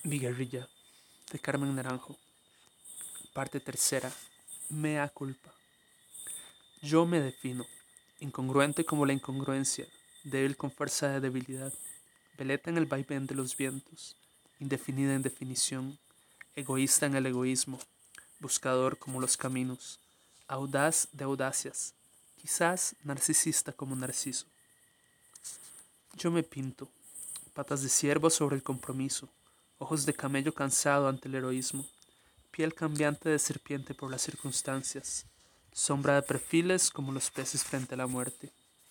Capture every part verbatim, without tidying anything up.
Mi guerrilla, de Carmen Naranjo. Parte tercera. Mea culpa. Yo me defino, incongruente como la incongruencia, débil con fuerza de debilidad, veleta en el vaivén de los vientos, indefinida en definición, egoísta en el egoísmo, buscador como los caminos, audaz de audacias, quizás narcisista como Narciso. Yo me pinto, patas de ciervo sobre el compromiso, ojos de camello cansado ante el heroísmo, piel cambiante de serpiente por las circunstancias, sombra de perfiles como los peces frente a la muerte.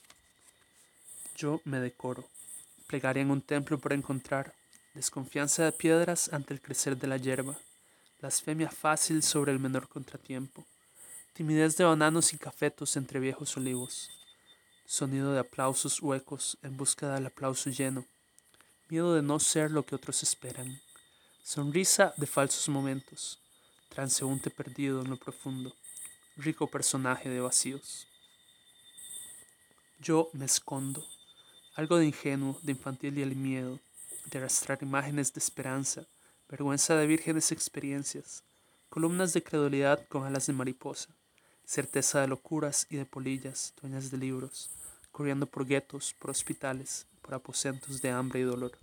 Yo me decoro, plegaria en un templo por encontrar, desconfianza de piedras ante el crecer de la hierba, blasfemia fácil sobre el menor contratiempo, timidez de bananos y cafetos entre viejos olivos, sonido de aplausos huecos en búsqueda del aplauso lleno, miedo de no ser lo que otros esperan, sonrisa de falsos momentos, transeúnte perdido en lo profundo, rico personaje de vacíos. Yo me escondo, algo de ingenuo, de infantil y el miedo, de arrastrar imágenes de esperanza, vergüenza de vírgenes experiencias, columnas de credulidad con alas de mariposa, certeza de locuras y de polillas, dueñas de libros, corriendo por guetos, por hospitales, por aposentos de hambre y dolor.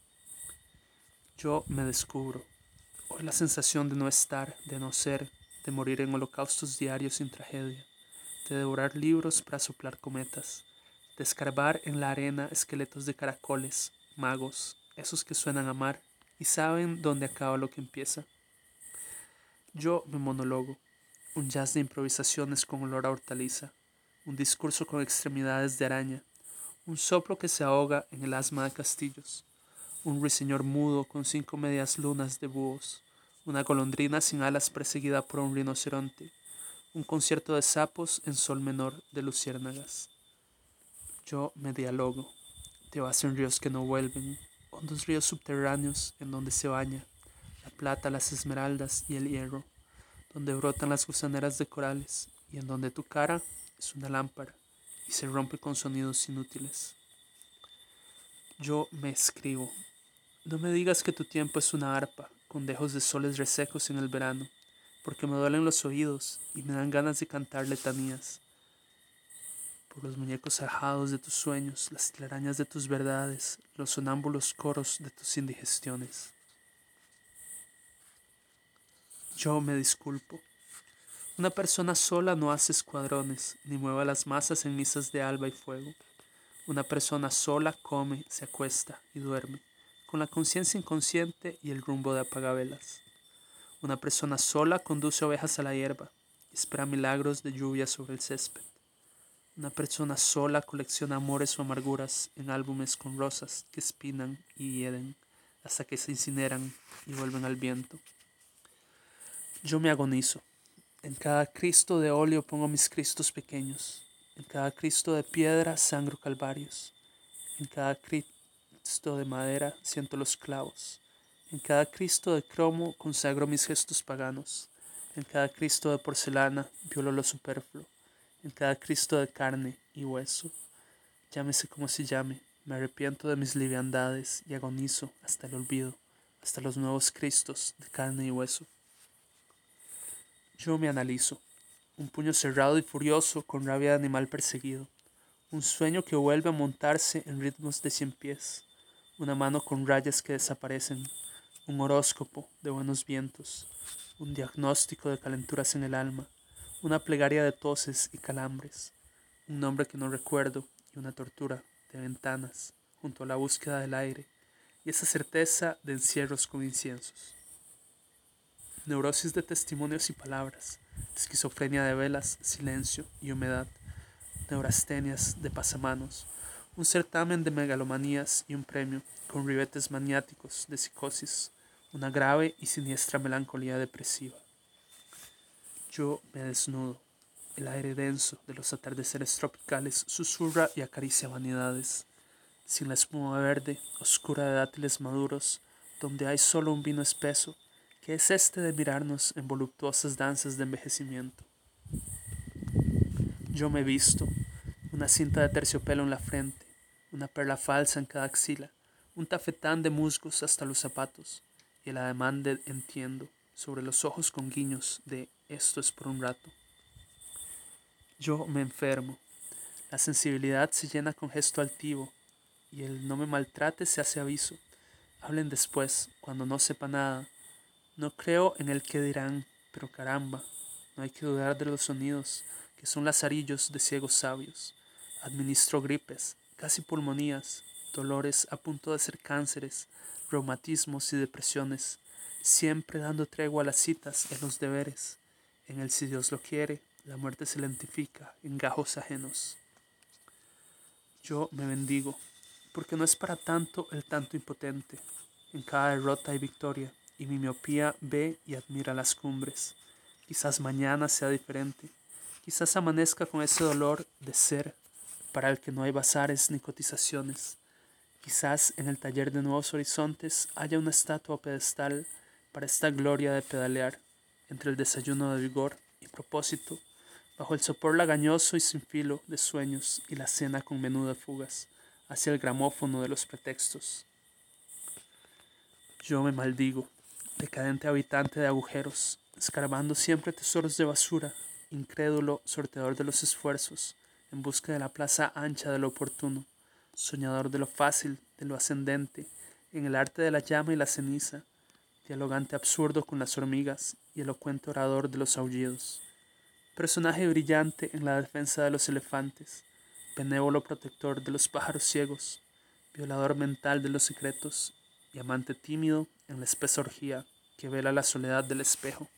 Yo me descubro, hoy la sensación de no estar, de no ser, de morir en holocaustos diarios sin tragedia, de devorar libros para soplar cometas, de escarbar en la arena esqueletos de caracoles, magos, esos que suenan a mar y saben dónde acaba lo que empieza. Yo me monologo, un jazz de improvisaciones con olor a hortaliza, un discurso con extremidades de araña, un soplo que se ahoga en el asma de castillos, un ruiseñor mudo con cinco medias lunas de búhos, una golondrina sin alas perseguida por un rinoceronte, un concierto de sapos en sol menor de luciérnagas. Yo me dialogo, te vas en ríos que no vuelven, hondos ríos subterráneos en donde se baña la plata, las esmeraldas y el hierro, donde brotan las gusaneras de corales y en donde tu cara es una lámpara y se rompe con sonidos inútiles. Yo me escribo. No me digas que tu tiempo es una arpa, con dejos de soles resecos en el verano, porque me duelen los oídos y me dan ganas de cantar letanías. Por los muñecos ajados de tus sueños, las telarañas de tus verdades, los sonámbulos coros de tus indigestiones. Yo me disculpo. Una persona sola no hace escuadrones, ni mueve las masas en misas de alba y fuego. Una persona sola come, se acuesta y duerme, con la conciencia inconsciente y el rumbo de apagavelas. Una persona sola conduce ovejas a la hierba y espera milagros de lluvia sobre el césped. Una persona sola colecciona amores o amarguras en álbumes con rosas que espinan y hieden hasta que se incineran y vuelven al viento. Yo me agonizo. En cada Cristo de óleo pongo mis Cristos pequeños. En cada Cristo de piedra sangro calvarios. En cada Cristo de madera siento los clavos. En cada Cristo de cromo consagro mis gestos paganos. En cada Cristo de porcelana violo lo superfluo. En cada Cristo de carne y hueso. Llámese como se llame, me arrepiento de mis liviandades y agonizo hasta el olvido, hasta los nuevos Cristos de carne y hueso. Yo me analizo, un puño cerrado y furioso con rabia de animal perseguido, un sueño que vuelve a montarse en ritmos de cien pies, una mano con rayas que desaparecen, un horóscopo de buenos vientos, un diagnóstico de calenturas en el alma, una plegaria de toses y calambres, un nombre que no recuerdo y una tortura de ventanas junto a la búsqueda del aire y esa certeza de encierros con inciensos. Neurosis de testimonios y palabras, esquizofrenia de velas, silencio y humedad, neurastenias de pasamanos, un certamen de megalomanías y un premio con ribetes maniáticos de psicosis, una grave y siniestra melancolía depresiva. Yo me desnudo, el aire denso de los atardeceres tropicales susurra y acaricia vanidades, sin la espuma verde, oscura de dátiles maduros, donde hay solo un vino espeso, que es este de mirarnos en voluptuosas danzas de envejecimiento. Yo me visto, una cinta de terciopelo en la frente, una perla falsa en cada axila, un tafetán de musgos hasta los zapatos, y el ademán de entiendo, sobre los ojos con guiños de esto es por un rato. Yo me enfermo. La sensibilidad se llena con gesto altivo, y el no me maltrate se hace aviso. Hablen después, cuando no sepa nada. No creo en el que dirán, pero caramba, no hay que dudar de los sonidos, que son lazarillos de ciegos sabios. Administro gripes, casi pulmonías, dolores a punto de ser cánceres, reumatismos y depresiones, siempre dando tregua a las citas y a los deberes. En el si Dios lo quiere, la muerte se lentifica en gajos ajenos. Yo me bendigo, porque no es para tanto el tanto impotente. En cada derrota hay victoria, y mi miopía ve y admira las cumbres. Quizás mañana sea diferente, quizás amanezca con ese dolor de ser para el que no hay bazares ni cotizaciones. Quizás en el taller de nuevos horizontes haya una estatua o pedestal para esta gloria de pedalear entre el desayuno de vigor y propósito, bajo el sopor lagañoso y sin filo de sueños y la cena con menú de fugas, hacia el gramófono de los pretextos. Yo me maldigo, decadente habitante de agujeros, escarbando siempre tesoros de basura, incrédulo sorteador de los esfuerzos, en busca de la plaza ancha de lo oportuno, soñador de lo fácil, de lo ascendente, en el arte de la llama y la ceniza, dialogante absurdo con las hormigas y elocuente orador de los aullidos. Personaje brillante en la defensa de los elefantes, benévolo protector de los pájaros ciegos, violador mental de los secretos y amante tímido en la espesa orgía que vela la soledad del espejo.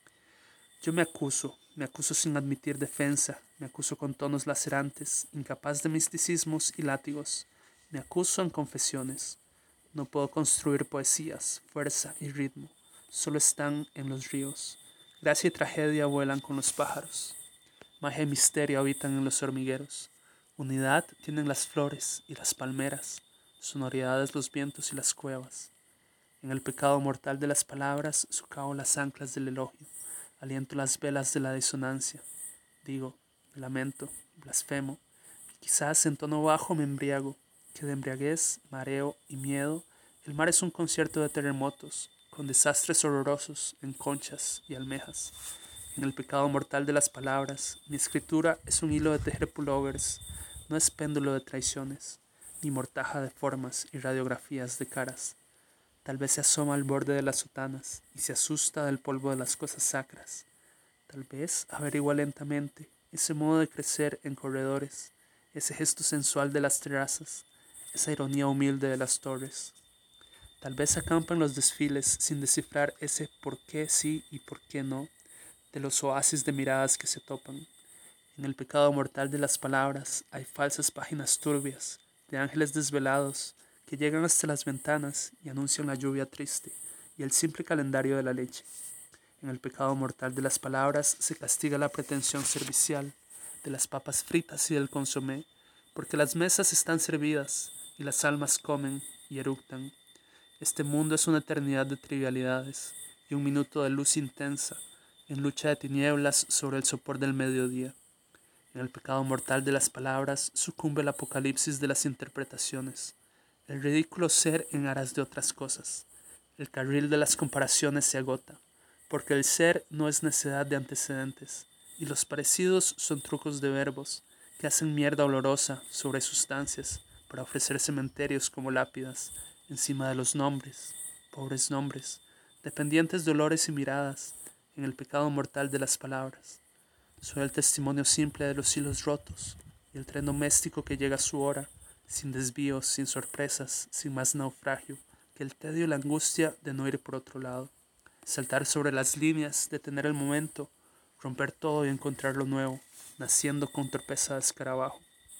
Yo me acuso, me acuso sin admitir defensa, me acuso con tonos lacerantes, incapaz de misticismos y látigos, me acuso en confesiones. No puedo construir poesías, fuerza y ritmo, solo están en los ríos. Gracia y tragedia vuelan con los pájaros. Magia y misterio habitan en los hormigueros. Unidad tienen las flores y las palmeras, sonoridades los vientos y las cuevas. En el pecado mortal de las palabras socavo las anclas del elogio, aliento las velas de la disonancia. Digo, me lamento, blasfemo, y quizás en tono bajo me embriago, que de embriaguez, mareo y miedo, el mar es un concierto de terremotos, con desastres horrorosos en conchas y almejas. En el pecado mortal de las palabras, mi escritura es un hilo de tejer pullovers, no es péndulo de traiciones, ni mortaja de formas y radiografías de caras. Tal vez se asoma al borde de las sotanas y se asusta del polvo de las cosas sacras. Tal vez averigua lentamente ese modo de crecer en corredores, ese gesto sensual de las terrazas, esa ironía humilde de las torres. Tal vez acampa en los desfiles sin descifrar ese por qué sí y por qué no, de los oasis de miradas que se topan. En el pecado mortal de las palabras hay falsas páginas turbias, de ángeles desvelados, que llegan hasta las ventanas y anuncian la lluvia triste y el simple calendario de la leche. En el pecado mortal de las palabras se castiga la pretensión servicial de las papas fritas y del consomé, porque las mesas están servidas y las almas comen y eructan. Este mundo es una eternidad de trivialidades y un minuto de luz intensa en lucha de tinieblas sobre el sopor del mediodía. En el pecado mortal de las palabras sucumbe el apocalipsis de las interpretaciones, el ridículo ser en aras de otras cosas. El carril de las comparaciones se agota, porque el ser no es necedad de antecedentes, y los parecidos son trucos de verbos que hacen mierda olorosa sobre sustancias para ofrecer cementerios como lápidas encima de los nombres, pobres nombres, dependientes de olores y miradas, en el pecado mortal de las palabras. Soy el testimonio simple de los hilos rotos y el tren doméstico que llega a su hora, sin desvíos, sin sorpresas, sin más naufragio que el tedio y la angustia de no ir por otro lado. Saltar sobre las líneas, detener el momento, romper todo y encontrar lo nuevo, naciendo con torpeza de escarabajo.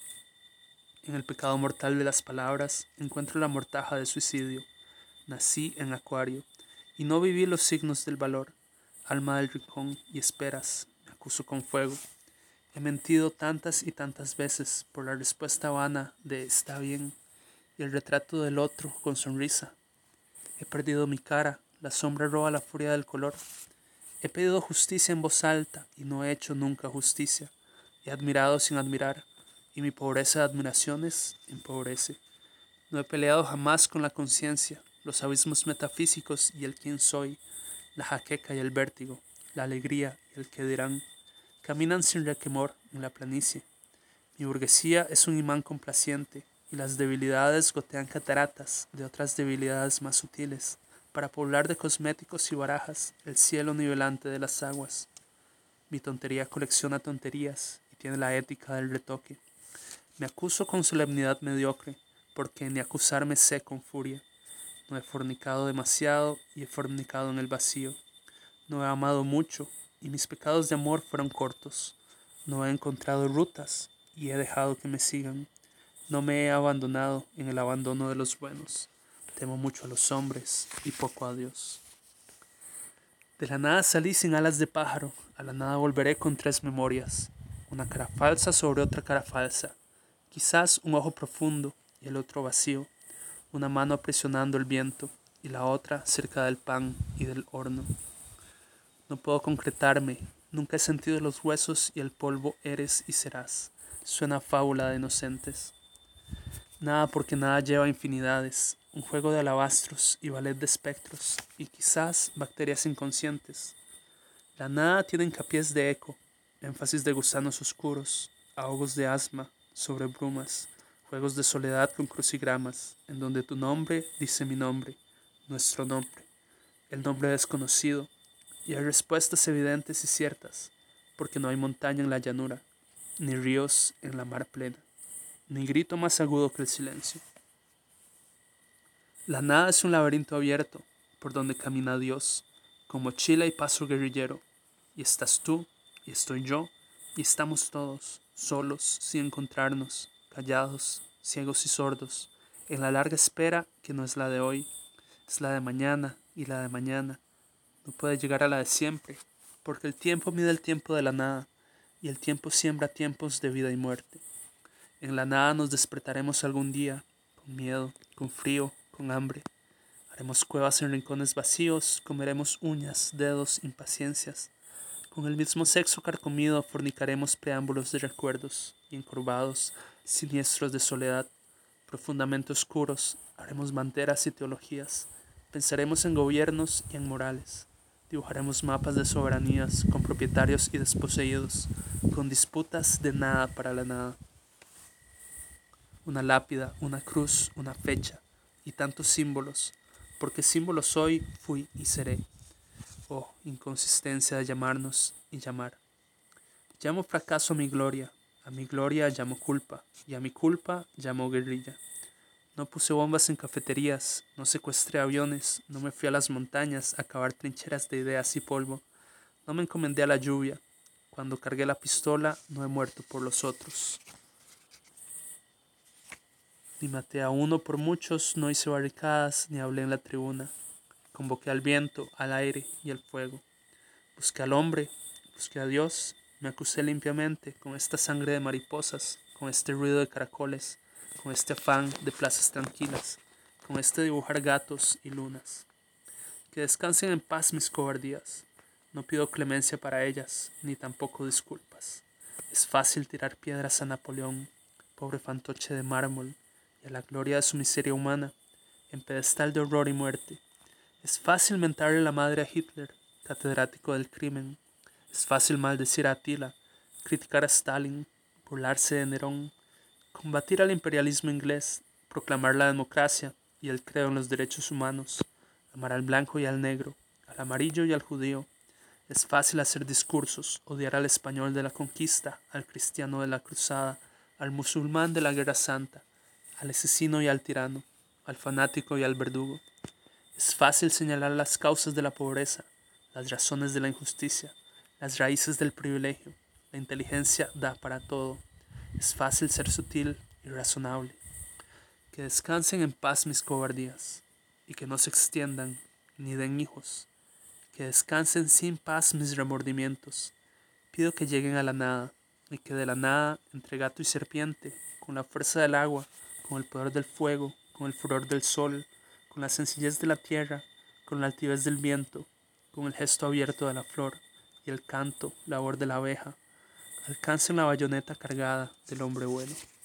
En el pecado mortal de las palabras encuentro la mortaja de suicidio. Nací en Acuario y no viví los signos del valor. Alma del rincón y esperas, me acuso con fuego. He mentido tantas y tantas veces por la respuesta vana de está bien y el retrato del otro con sonrisa. He perdido mi cara, la sombra roba la furia del color. He pedido justicia en voz alta y no he hecho nunca justicia. He admirado sin admirar y mi pobreza de admiraciones empobrece. No he peleado jamás con la conciencia, los abismos metafísicos y el quién soy, la jaqueca y el vértigo, la alegría y el qué dirán, caminan sin requemor en la planicie. Mi burguesía es un imán complaciente, y las debilidades gotean cataratas de otras debilidades más sutiles, para poblar de cosméticos y barajas el cielo nivelante de las aguas. Mi tontería colecciona tonterías y tiene la ética del retoque. Me acuso con solemnidad mediocre, porque ni acusarme sé con furia. No he fornicado demasiado y he fornicado en el vacío. No he amado mucho y mis pecados de amor fueron cortos. No he encontrado rutas y he dejado que me sigan. No me he abandonado en el abandono de los buenos. Temo mucho a los hombres y poco a Dios. De la nada salí sin alas de pájaro, a la nada volveré con tres memorias. Una cara falsa sobre otra cara falsa. Quizás un ojo profundo y el otro vacío. Una mano presionando el viento y la otra cerca del pan y del horno. No puedo concretarme, nunca he sentido los huesos y el polvo eres y serás. Suena fábula de inocentes. Nada porque nada lleva infinidades, un juego de alabastros y ballet de espectros, y quizás bacterias inconscientes. La nada tiene hincapiés de eco, énfasis de gusanos oscuros, ahogos de asma sobre brumas, juegos de soledad con crucigramas, en donde tu nombre dice mi nombre, nuestro nombre, el nombre desconocido, y hay respuestas evidentes y ciertas, porque no hay montaña en la llanura, ni ríos en la mar plena, ni grito más agudo que el silencio. La nada es un laberinto abierto, por donde camina Dios, con mochila y paso guerrillero, y estás tú, y estoy yo, y estamos todos, solos, sin encontrarnos, callados, ciegos y sordos, en la larga espera que no es la de hoy, es la de mañana y la de mañana. No puede llegar a la de siempre, porque el tiempo mide el tiempo de la nada, y el tiempo siembra tiempos de vida y muerte. En la nada nos despertaremos algún día, con miedo, con frío, con hambre. Haremos cuevas en rincones vacíos, comeremos uñas, dedos, impaciencias. Con el mismo sexo carcomido fornicaremos preámbulos de recuerdos, y encorvados, siniestros de soledad, profundamente oscuros, haremos banderas y teologías. Pensaremos en gobiernos y en morales. Dibujaremos mapas de soberanías con propietarios y desposeídos, con disputas de nada para la nada. Una lápida, una cruz, una fecha, y tantos símbolos, porque símbolo soy, fui y seré. Oh, inconsistencia de llamarnos y llamar. Llamo fracaso a mi gloria, a mi gloria llamo culpa, y a mi culpa llamo guerrilla. No puse bombas en cafeterías, no secuestré aviones, no me fui a las montañas a cavar trincheras de ideas y polvo, no me encomendé a la lluvia. Cuando cargué la pistola, no he muerto por los otros. Ni maté a uno por muchos, no hice barricadas, ni hablé en la tribuna. Convoqué al viento, al aire y al fuego. Busqué al hombre, busqué a Dios, me acusé limpiamente con esta sangre de mariposas, con este ruido de caracoles, con este afán de plazas tranquilas, con este dibujar gatos y lunas. Que descansen en paz mis cobardías. No pido clemencia para ellas, ni tampoco disculpas. Es fácil tirar piedras a Napoleón, pobre fantoche de mármol, y a la gloria de su miseria humana, en pedestal de horror y muerte. Es fácil mentarle la madre a Hitler, catedrático del crimen. Es fácil maldecir a Attila, criticar a Stalin, burlarse de Nerón, combatir al imperialismo inglés, proclamar la democracia y el credo en los derechos humanos, amar al blanco y al negro, al amarillo y al judío. Es fácil hacer discursos, odiar al español de la conquista, al cristiano de la cruzada, al musulmán de la guerra santa, al asesino y al tirano, al fanático y al verdugo. Es fácil señalar las causas de la pobreza, las razones de la injusticia, las raíces del privilegio. La inteligencia da para todo. Es fácil ser sutil y razonable. Que descansen en paz mis cobardías, y que no se extiendan ni den hijos. Que descansen sin paz mis remordimientos. Pido que lleguen a la nada, y que de la nada, entre gato y serpiente, con la fuerza del agua, con el poder del fuego, con el furor del sol, con la sencillez de la tierra, con la altivez del viento, con el gesto abierto de la flor y el canto, labor de la abeja, alcancen la bayoneta cargada del hombre bueno.